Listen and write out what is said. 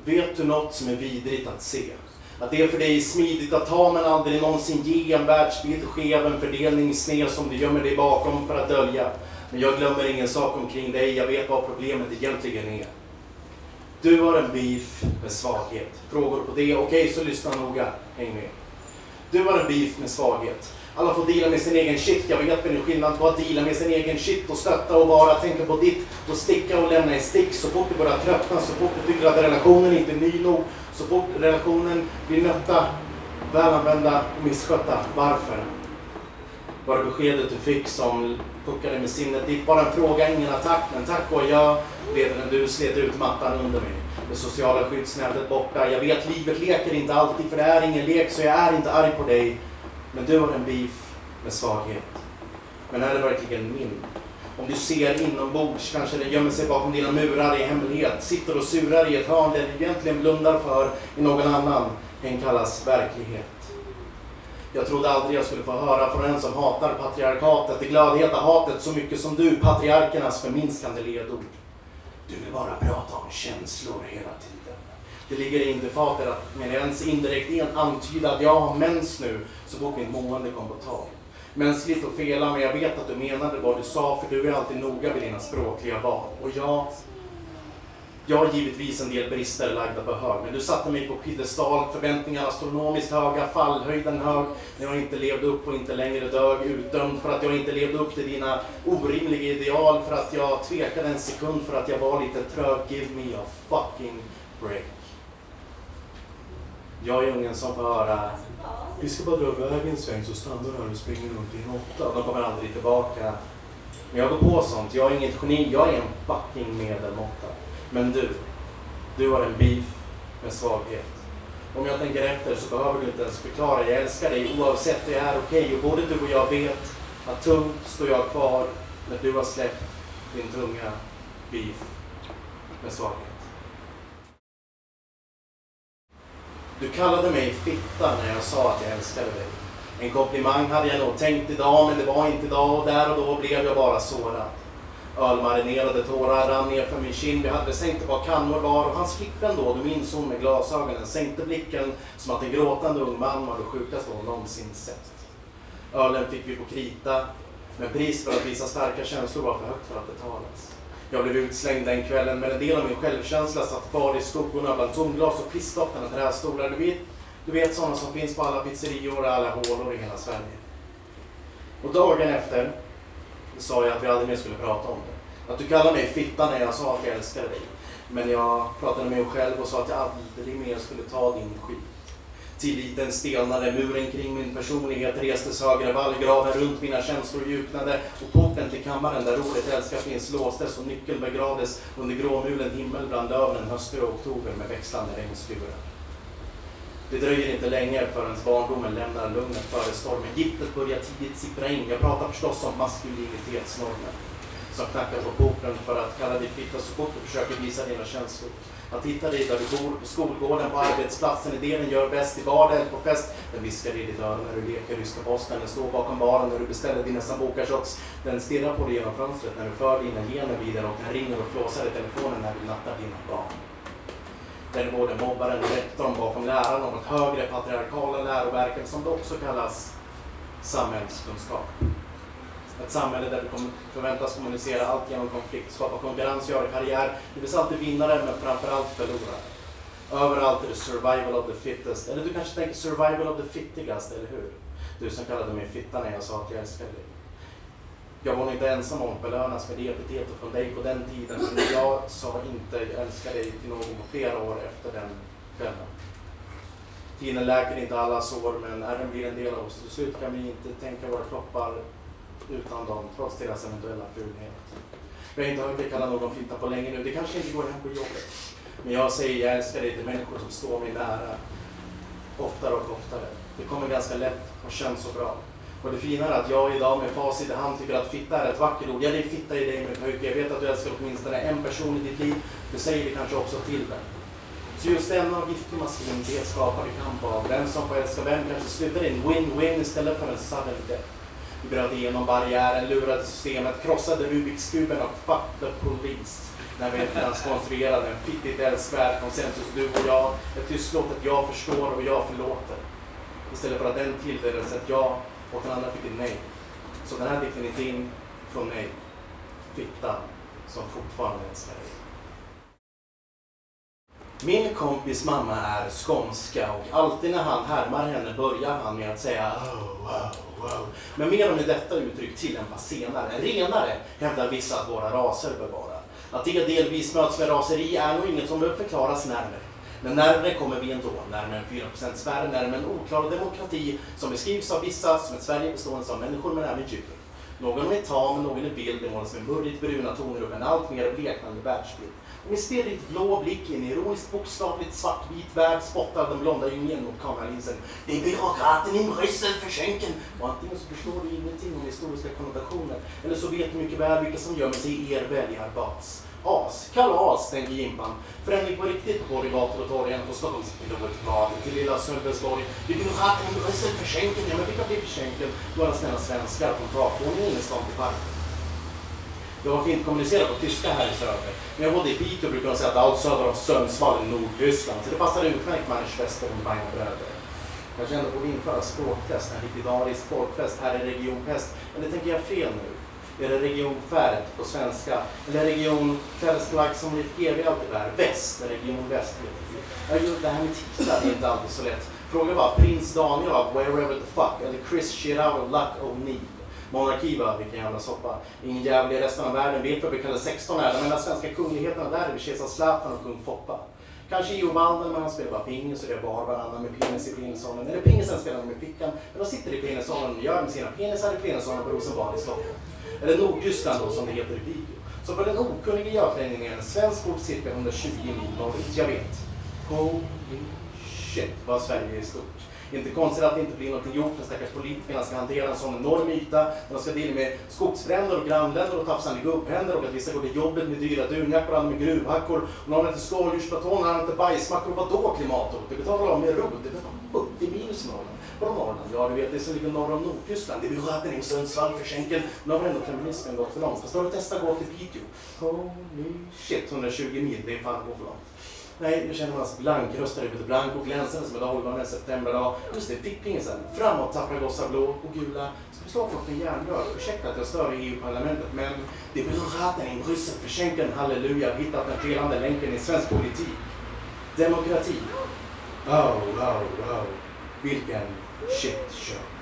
Vet du något som är vidrigt att se? Att det är för dig smidigt att ta men aldrig någonsin ge en världsbild skev, en fördelning sned som du gömmer dig bakom för att dölja. Men jag glömmer ingen sak omkring dig, jag vet vad problemet egentligen är. Du har en beef med svaghet. Frågor på det? Okej, så lyssna noga. Häng med. Du har en beef med svaghet. Alla får deala med sin egen shit. Jag vet men det är skillnad på att deala med sin egen shit och stötta och bara tänka på ditt och sticka och lämna i stick. Så fort du börjar tröttna, så fort du tycker att relationen inte är ny nog, så fort relationen blir nötta, välanvända och misskötta. Varför? Var det beskedet du fick som puckade med sinnet ditt? Bara en fråga, ingen attack, men tack och jag leder när du slet ut mattan under mig. Det sociala skyddsnätet borta. Jag vet, livet leker inte alltid för det är ingen lek, så jag är inte arg på dig. Men du har en beef med svaghet. Men är det verkligen min? Om du ser inombords, kanske det gömmer sig bakom dina murar i hemlighet. Sitter och surar i ett hörn där du egentligen blundar för i någon annan. Den kallas verklighet. Jag trodde aldrig jag skulle få höra från en som hatar patriarkatet, det glödheta hatet så mycket som du, patriarkernas förminskande ledord. Du vill bara prata om känslor hela tiden. Det ligger inte i fatet att med ens indirekt antyda att jag har mens nu så fort mitt mående kom på tal. Mänskligt att fela, men jag vet att du menade vad du sa, för du är alltid noga vid dina språkliga val. Och jag har givetvis en del brister lagda på hög, men du satte mig på piedestal, förväntningar astronomiskt höga, fallhöjden hög, när jag inte levde upp och inte längre dög, utdömd för att jag inte levde upp till dina orimliga ideal, för att jag tvekade en sekund, för att jag var lite trög. Give me a fucking break. Jag är ungen som får höra, vi ska bara dra iväg en sväng så stannar här och springer runt i en 8. De kommer aldrig tillbaka. Men jag går på sånt, jag är inget geni, jag är en fucking medelmåtta. Men du har en beef med svaghet. Om jag tänker efter så behöver du inte ens förklara. Jag älskar dig oavsett det är okej. Och både du och jag vet att tungt står jag kvar när du har släppt din tunga beef med svaghet. Du kallade mig fitta när jag sa att jag älskade dig. En komplimang hade jag nog tänkt idag, men det var inte idag, och där och då blev jag bara sårad. Ölmarinerade tårar rann ner för min kind. Vi hade sänkt ett par kannor var, och hans flickvän då, du minns hon med glasögonen, sänkte blicken som att en gråtande ung man var det sjukaste hon någonsin sett. Ölen fick vi på krita, men pris för att visa starka känslor var för högt för att betalas. Jag blev utslängd den kvällen, men en del av min självkänsla satt kvar i skuggorna bland tomglas och pissdoften av trästolar. Du vet sådana som finns på alla pizzerior och alla hålor i hela Sverige. Och dagen efter sa jag att vi aldrig mer skulle prata om det. Att du kallade mig fitta när jag sa att jag älskade dig. Men jag pratade med mig själv och sa att jag aldrig mer skulle ta din skit. Tilliten stelnade, muren kring min personlighet restes högre, vallgraven runt mina känslor djupnade och porten till kammaren där ordet älska finns låstes och nyckeln begravdes under gråmulen himmel bland löven en höst och oktober med växlande regnskurar. Det dröjer inte länge förrän barndomen lämnar lugnet före stormen. Giftet börjar tidigt sippra in. Jag pratar förstås om maskulinitetsnormen som knackar på porten för att kalla dig fitta så fort du försöker visa dina känslor. Att hitta dig där du bor, på skolgården, på arbetsplatsen, är det den gör bäst i vardag eller på fest. Den viskar i ditt öra när du leker ryska posten, den står bakom baren när du beställer dina sambuca-shots. Den stirrar på dig genom fönstret när du för dina gener vidare, och den ringer och flåsar i telefonen när du nattar dina barn. Där är både mobbaren och rektorn bakom läraren om ett högre patriarkala läroverken som det också kallas samhällskunskap. Ett samhälle där du förväntas kommunicera allt genom konflikt, skapa konkurrens, göra karriär. Det finns alltid vinnare men framförallt förlorare. Överallt är det survival of the fittest. Eller du kanske tänker survival of the fittigast, eller hur? Du som kallade mig fitta när jag sa att jag älskade dig. Jag var nog inte ensam om att belönas med det epitetet från dig på den tiden. Men jag sa inte jag älskar dig till någon på flera år efter den kvällen. Tiden läker inte alla sår, men ärren blir en del av oss. Till slut kan vi inte tänka våra kroppar utan dem, trots deras eventuella fulhet. Jag har inte hört dig kalla någon fitta på länge nu. Det kanske inte går hem på jobbet. Men jag säger jag älskar dig till människor som står mig nära. Oftare och oftare. Det kommer ganska lätt och känns så bra. Och det fina är att jag idag med facit i hand tycker att fitta är ett vackert ord. Jag är fitta i dig med pojke. Jag vet att du älskar åtminstone en person i ditt liv. Du säger det kanske också till den. Så just denna giftig maskulinitet skapar vi kamp av. Den som får älska vem kanske slutar i en win-win istället för en sudden death. Vi bröt igenom barriären, lurade systemet, krossade Rubiks kuben och fuck the police. när vi konstruerade en fittigt älskvärd konsensus, du och jag, ett tystlåt att jag förstår och jag förlåter. Istället för att den tilldelades ett ja och den andra fick ett nej. Så den här dikten är din från mig, fitta som fortfarande älskar dig. Min kompis mamma är skånska och alltid när han härmar henne börjar han med att säga wow. Men mer om hur detta uttryck tillämpas senare. Renare hävdar vissa att våra raser bör vara. Att det delvis möts med raseri är nog inget som behöver förklaras närmare. Men närmare kommer vi ändå, närmare en 4%-spärr, närmare en oklar demokrati som beskrivs av vissa som ett Sverige bestående av människor men även djur. Någon är tam, någon är vild, det målas med mördigt bruna toner upp en allt mer bleknande världsbild. Och med stirrigt blå blick i en ironiskt bokstavligt svartvit värld spottar den blonda yngen mot kameralinsen. Det är byråkraten i Bryssel för skänken. Och antingen så förstår du ingenting om historiska konnotationer, eller så vet du mycket väl vilka som gömmer sig i er väljarbas. Kalas, tänker Jimpan. Förändring på riktigt på gator och torgen på Stockholms blad till lilla Sölvesborg. Det är byråkraten i Bryssel för skänken. Ja, men vilka blir för skänken? Några snälla svenskar från Brakvåningen in i stan till parken. Jag har fint kommunicerat på tyska här i söder. Men jag bodde i Piteå och brukade säga att allt söder av Sundsvall är Nordtyskland. Så det passade utmärkt med Manchester och Bayern bröder. Jag kände på att införa språktest, en likvidarisk folkfest här i regionpest. Men det tänker jag fel nu. Är det regionfärd på svenska? Eller region klädesplagg som Leif GW alltid bär? Väst, region väst. Det här med titlar är inte alltid så lätt. Fråga bara prins Daniel av Wherever the Fuck eller Chris Chirac of Luck O'Neill. Monarki var vilken jävla soppa. Ingen jävla i resten av världen vet vad vi kallar 16 är. De enda svenska kungligheterna där är Kejsar Zlatan och kung Foppa. Kanske Io Walden, men han spelar bara pingis och det var varannan med penis i penisåldern. Eller pingisen spelar med fickan, men de sitter i penisåldern och gör med sina penisar i penisåldern på Rosenbad i Stockholm. Eller Nordtyskland då, som det heter i Piteå. Så för den okunnige göklänningen är en svensk ort cirka 120 mil norrut, jag vet. Holy shit, vad Sverige är stort. Inte konstigt att det inte blir något gjort när stackars politikerna ska hantera en sån enorm yta. De ska dela med skogsbränder och grannländer och tafsande gubbhänder och att vissa går till jobbet med dyra dunjackor, andra med gruvhackor. Och någon äter skaldjursbaton, han äter bajsmackor. Och vadå klimatet? Det betalar av med rod. Det är 70 minus Norrland. Vadå Norrland? Ja, du vet det som ligger norr om Nordtyskland. Det blir sköten i Sundsvall för skänken. Nu har ändå feminismen gått för långt. Fast då har du testat att gå till Piteå. Holy shit, 120 mil. Det är fan gå för långt. Nej, nu känner man sig blankröstad ut blank och glänsande som en dag en septemberdag. Just det, fick pingisen. Framåt tappar gossar blå och gula. Ska vi slå folk med järnrör? Ursäkta att jag stör i EU-parlamentet, men det blir raten i Bryssel för skänken. Halleluja, hittat den felande länken i svensk politik. Demokrati. Oh. Vilken shit show.